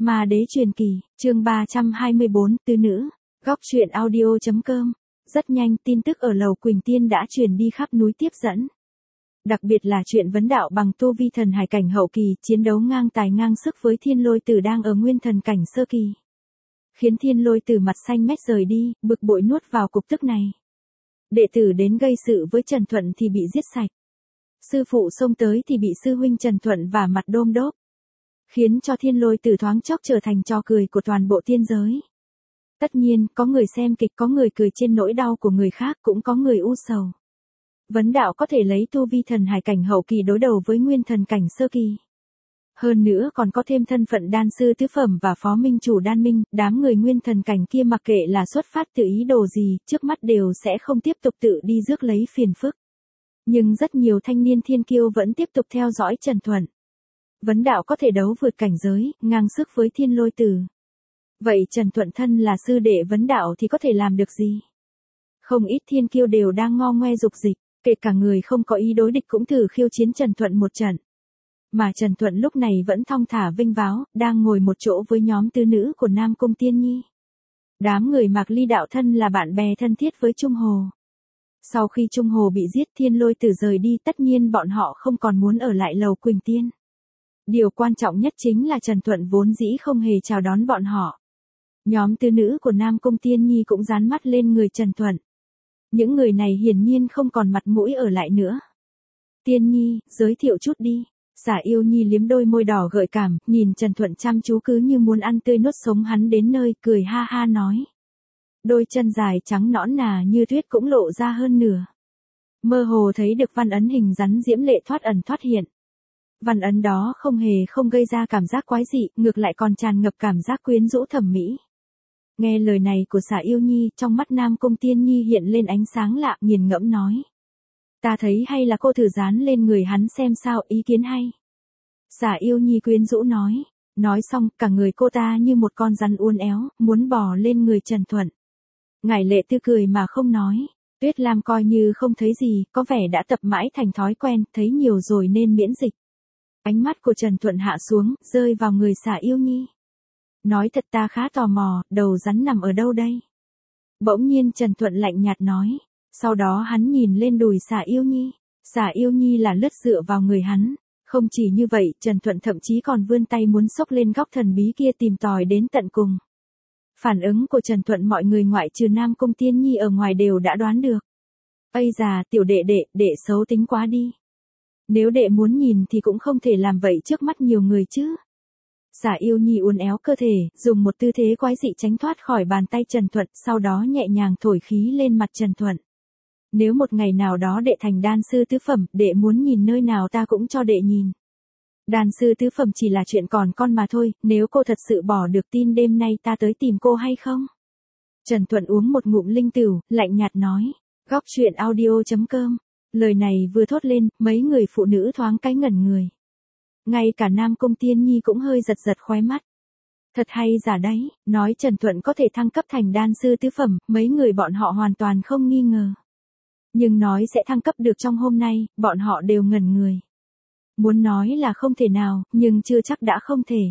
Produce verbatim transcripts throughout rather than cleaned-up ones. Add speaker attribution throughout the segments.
Speaker 1: Ma đế truyền kỳ, chương ba trăm hai mươi bốn, tứ nữ, góc truyện audio.com. Rất nhanh tin tức ở Lầu Quỳnh Tiên đã truyền đi khắp núi tiếp dẫn. Đặc biệt là chuyện vấn đạo bằng tu vi thần hải cảnh hậu kỳ, chiến đấu ngang tài ngang sức với Thiên Lôi Tử đang ở nguyên thần cảnh sơ kỳ. Khiến Thiên Lôi Tử mặt xanh mét rời đi, bực bội nuốt vào cục tức này. Đệ tử đến gây sự với Trần Thuận thì bị giết sạch. Sư phụ xông tới thì bị sư huynh Trần Thuận vả mặt đôm đốp. Khiến cho Thiên Lôi Tử thoáng chốc trở thành trò cười của toàn bộ tiên giới. Tất nhiên, có người xem kịch, có người cười trên nỗi đau của người khác, cũng có người u sầu. Vấn đạo có thể lấy tu vi thần hải cảnh hậu kỳ đối đầu với nguyên thần cảnh sơ kỳ. Hơn nữa còn có thêm thân phận đan sư tứ phẩm và phó minh chủ đan minh, đám người nguyên thần cảnh kia mặc kệ là xuất phát từ ý đồ gì, trước mắt đều sẽ không tiếp tục tự đi rước lấy phiền phức. Nhưng rất nhiều thanh niên thiên kiêu vẫn tiếp tục theo dõi Trần Thuận. Vấn đạo có thể đấu vượt cảnh giới, ngang sức với Thiên Lôi Tử. Vậy Trần Thuận thân là sư đệ vấn đạo thì có thể làm được gì? Không ít thiên kiêu đều đang ngo ngoe dục dịch, kể cả người không có ý đối địch cũng thử khiêu chiến Trần Thuận một trận. Mà Trần Thuận lúc này vẫn thong thả vinh váo, đang ngồi một chỗ với nhóm tứ nữ của Nam Cung Tiên Nhi. Đám người Mạc Ly đạo thân là bạn bè thân thiết với Trung Hồ. Sau khi Trung Hồ bị giết Thiên Lôi Tử rời đi, tất nhiên bọn họ không còn muốn ở lại Lầu Quỳnh Tiên. Điều quan trọng nhất chính là Trần Thuận vốn dĩ không hề chào đón bọn họ. Nhóm tứ nữ của Nam Cung Tiên Nhi cũng dán mắt lên người Trần Thuận. Những người này hiển nhiên không còn mặt mũi ở lại nữa. Tiên Nhi, giới thiệu chút đi. Xả Yêu Nhi liếm đôi môi đỏ gợi cảm, nhìn Trần Thuận chăm chú cứ như muốn ăn tươi nuốt sống hắn đến nơi, cười ha ha nói. Đôi chân dài trắng nõn nà như tuyết cũng lộ ra hơn nửa. Mơ hồ thấy được văn ấn hình rắn diễm lệ thoát ẩn thoát hiện. Văn ấn đó không hề không gây ra cảm giác quái dị, ngược lại còn tràn ngập cảm giác quyến rũ thẩm mỹ. Nghe lời này của Xả Yêu Nhi, trong mắt Nam Cung Tiên Nhi hiện lên ánh sáng lạ, nghiền ngẫm nói. Ta thấy hay là cô thử dán lên người hắn xem sao, ý kiến hay. Xả Yêu Nhi quyến rũ nói. Nói xong, cả người cô ta như một con rắn uốn éo, muốn bò lên người Trần Thuận. Ngải Lệ Tư cười mà không nói. Tuyết Lam coi như không thấy gì, có vẻ đã tập mãi thành thói quen, thấy nhiều rồi nên miễn dịch. Ánh mắt của Trần Thuận hạ xuống, rơi vào người Xả Yêu Nhi. Nói thật ta khá tò mò, đầu rắn nằm ở đâu đây? Bỗng nhiên Trần Thuận lạnh nhạt nói. Sau đó hắn nhìn lên đùi Xả Yêu Nhi. Xả Yêu Nhi là lướt dựa vào người hắn. Không chỉ như vậy, Trần Thuận thậm chí còn vươn tay muốn xốc lên góc thần bí kia tìm tòi đến tận cùng. Phản ứng của Trần Thuận mọi người ngoại trừ Nam Cung Tiên Nhi ở ngoài đều đã đoán được. Ây già, tiểu đệ đệ, đệ xấu tính quá đi. Nếu đệ muốn nhìn thì cũng không thể làm vậy trước mắt nhiều người chứ. Xả Yêu Nhi uốn éo cơ thể, dùng một tư thế quái dị tránh thoát khỏi bàn tay Trần Thuận, sau đó nhẹ nhàng thổi khí lên mặt Trần Thuận. Nếu một ngày nào đó đệ thành đan sư tứ phẩm, đệ muốn nhìn nơi nào ta cũng cho đệ nhìn. Đan sư tứ phẩm chỉ là chuyện còn con mà thôi, nếu cô thật sự bỏ được tin đêm nay ta tới tìm cô hay không? Trần Thuận uống một ngụm linh tửu, lạnh nhạt nói. Góc truyện audio.com. Lời này vừa thốt lên, mấy người phụ nữ thoáng cái ngẩn người. Ngay cả Nam Cung Tiên Nhi cũng hơi giật giật khóe mắt. Thật hay giả đấy, nói Trần Thuận có thể thăng cấp thành đan sư tứ phẩm, mấy người bọn họ hoàn toàn không nghi ngờ. Nhưng nói sẽ thăng cấp được trong hôm nay, bọn họ đều ngẩn người. Muốn nói là không thể nào, nhưng chưa chắc đã không thể.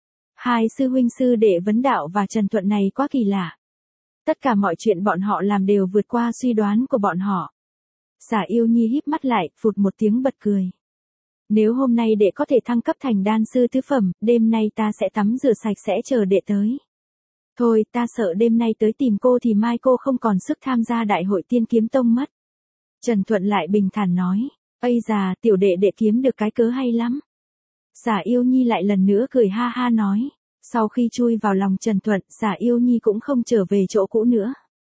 Speaker 1: Hai sư huynh sư đệ vấn đạo và Trần Thuận này quá kỳ lạ. Tất cả mọi chuyện bọn họ làm đều vượt qua suy đoán của bọn họ. Xả Yêu Nhi híp mắt lại, phụt một tiếng bật cười. Nếu hôm nay đệ có thể thăng cấp thành đan sư tứ phẩm, đêm nay ta sẽ tắm rửa sạch sẽ chờ đệ tới. Thôi, ta sợ đêm nay tới tìm cô thì mai cô không còn sức tham gia đại hội Tiên Kiếm Tông mất. Trần Thuận lại bình thản nói. Ây già, tiểu đệ đệ kiếm được cái cớ hay lắm. Xả Yêu Nhi lại lần nữa cười ha ha nói. Sau khi chui vào lòng Trần Thuận, Xả Yêu Nhi cũng không trở về chỗ cũ nữa.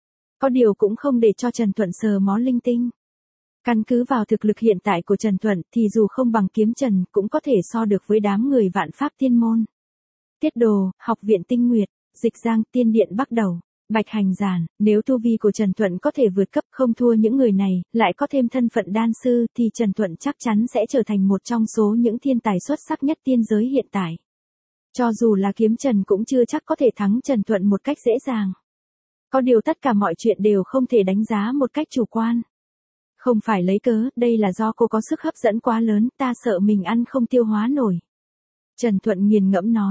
Speaker 1: Có điều cũng không để cho Trần Thuận sờ mó linh tinh. Căn cứ vào thực lực hiện tại của Trần Thuận thì dù không bằng kiếm trần cũng có thể so được với đám người vạn pháp tiên môn. Tiết Đồ, Học viện Tinh Nguyệt, Dịch Giang, Tiên Điện Bắc Đầu, Bạch Hành Giản, nếu tu vi của Trần Thuận có thể vượt cấp không thua những người này, lại có thêm thân phận đan sư thì Trần Thuận chắc chắn sẽ trở thành một trong số những thiên tài xuất sắc nhất tiên giới hiện tại. Cho dù là kiếm trần cũng chưa chắc có thể thắng Trần Thuận một cách dễ dàng. Có điều tất cả mọi chuyện đều không thể đánh giá một cách chủ quan. Không phải lấy cớ, đây là do cô có sức hấp dẫn quá lớn, ta sợ mình ăn không tiêu hóa nổi. Trần Thuận nghiền ngẫm nói.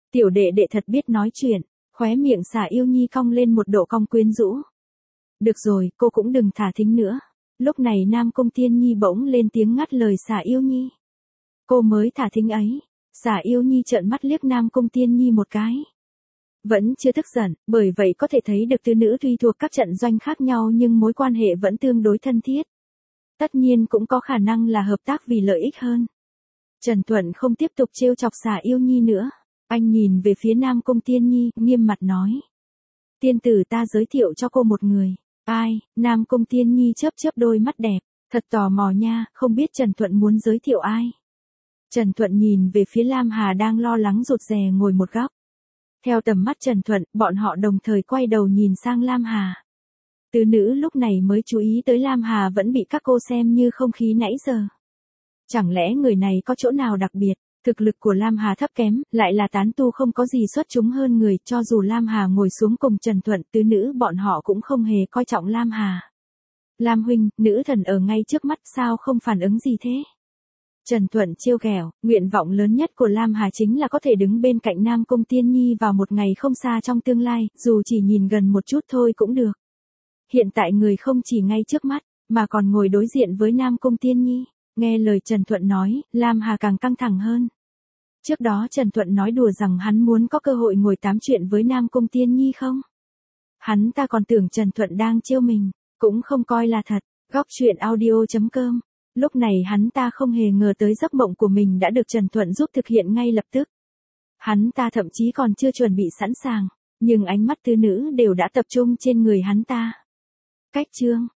Speaker 1: Tiểu đệ đệ thật biết nói chuyện, khóe miệng xả yêu nhi cong lên một độ cong quyến rũ. Được rồi, cô cũng đừng thả thính nữa. Lúc này Nam Cung Tiên Nhi bỗng lên tiếng ngắt lời xả yêu nhi. Cô mới thả thính ấy. Xả yêu nhi trợn mắt liếc Nam Cung Tiên Nhi một cái. Vẫn chưa tức giận, bởi vậy có thể thấy được tứ nữ tuy thuộc các trận doanh khác nhau nhưng mối quan hệ vẫn tương đối thân thiết. Tất nhiên cũng có khả năng là hợp tác vì lợi ích hơn. Trần Thuận không tiếp tục trêu chọc xả yêu nhi nữa. Anh nhìn về phía Nam Cung Tiên Nhi, nghiêm mặt nói. Tiên tử ta giới thiệu cho cô một người. Ai? Nam Cung Tiên Nhi chớp chớp đôi mắt đẹp. Thật tò mò nha, không biết Trần Thuận muốn giới thiệu ai. Trần Thuận nhìn về phía Lam Hà đang lo lắng rụt rè ngồi một góc. Theo tầm mắt Trần Thuận, bọn họ đồng thời quay đầu nhìn sang Lam Hà. Tứ nữ lúc này mới chú ý tới Lam Hà vẫn bị các cô xem như không khí nãy giờ. Chẳng lẽ người này có chỗ nào đặc biệt? Thực lực của Lam Hà thấp kém, lại là tán tu không có gì xuất chúng hơn người, cho dù Lam Hà ngồi xuống cùng Trần Thuận, tứ nữ bọn họ cũng không hề coi trọng Lam Hà. Lam huynh, nữ thần ở ngay trước mắt sao không phản ứng gì thế? Trần Thuận trêu ghẹo, nguyện vọng lớn nhất của Lam Hà chính là có thể đứng bên cạnh Nam Cung Tiên Nhi vào một ngày không xa trong tương lai, dù chỉ nhìn gần một chút thôi cũng được. Hiện tại người không chỉ ngay trước mắt, mà còn ngồi đối diện với Nam Cung Tiên Nhi. Nghe lời Trần Thuận nói, Lam Hà càng căng thẳng hơn. Trước đó Trần Thuận nói đùa rằng hắn muốn có cơ hội ngồi tám chuyện với Nam Cung Tiên Nhi không? Hắn ta còn tưởng Trần Thuận đang trêu mình, cũng không coi là thật. Góc truyện audio chấm com. Lúc này hắn ta không hề ngờ tới giấc mộng của mình đã được Trần Thuận giúp thực hiện ngay lập tức. Hắn ta thậm chí còn chưa chuẩn bị sẵn sàng, nhưng ánh mắt tứ nữ đều đã tập trung trên người hắn ta. Cách chương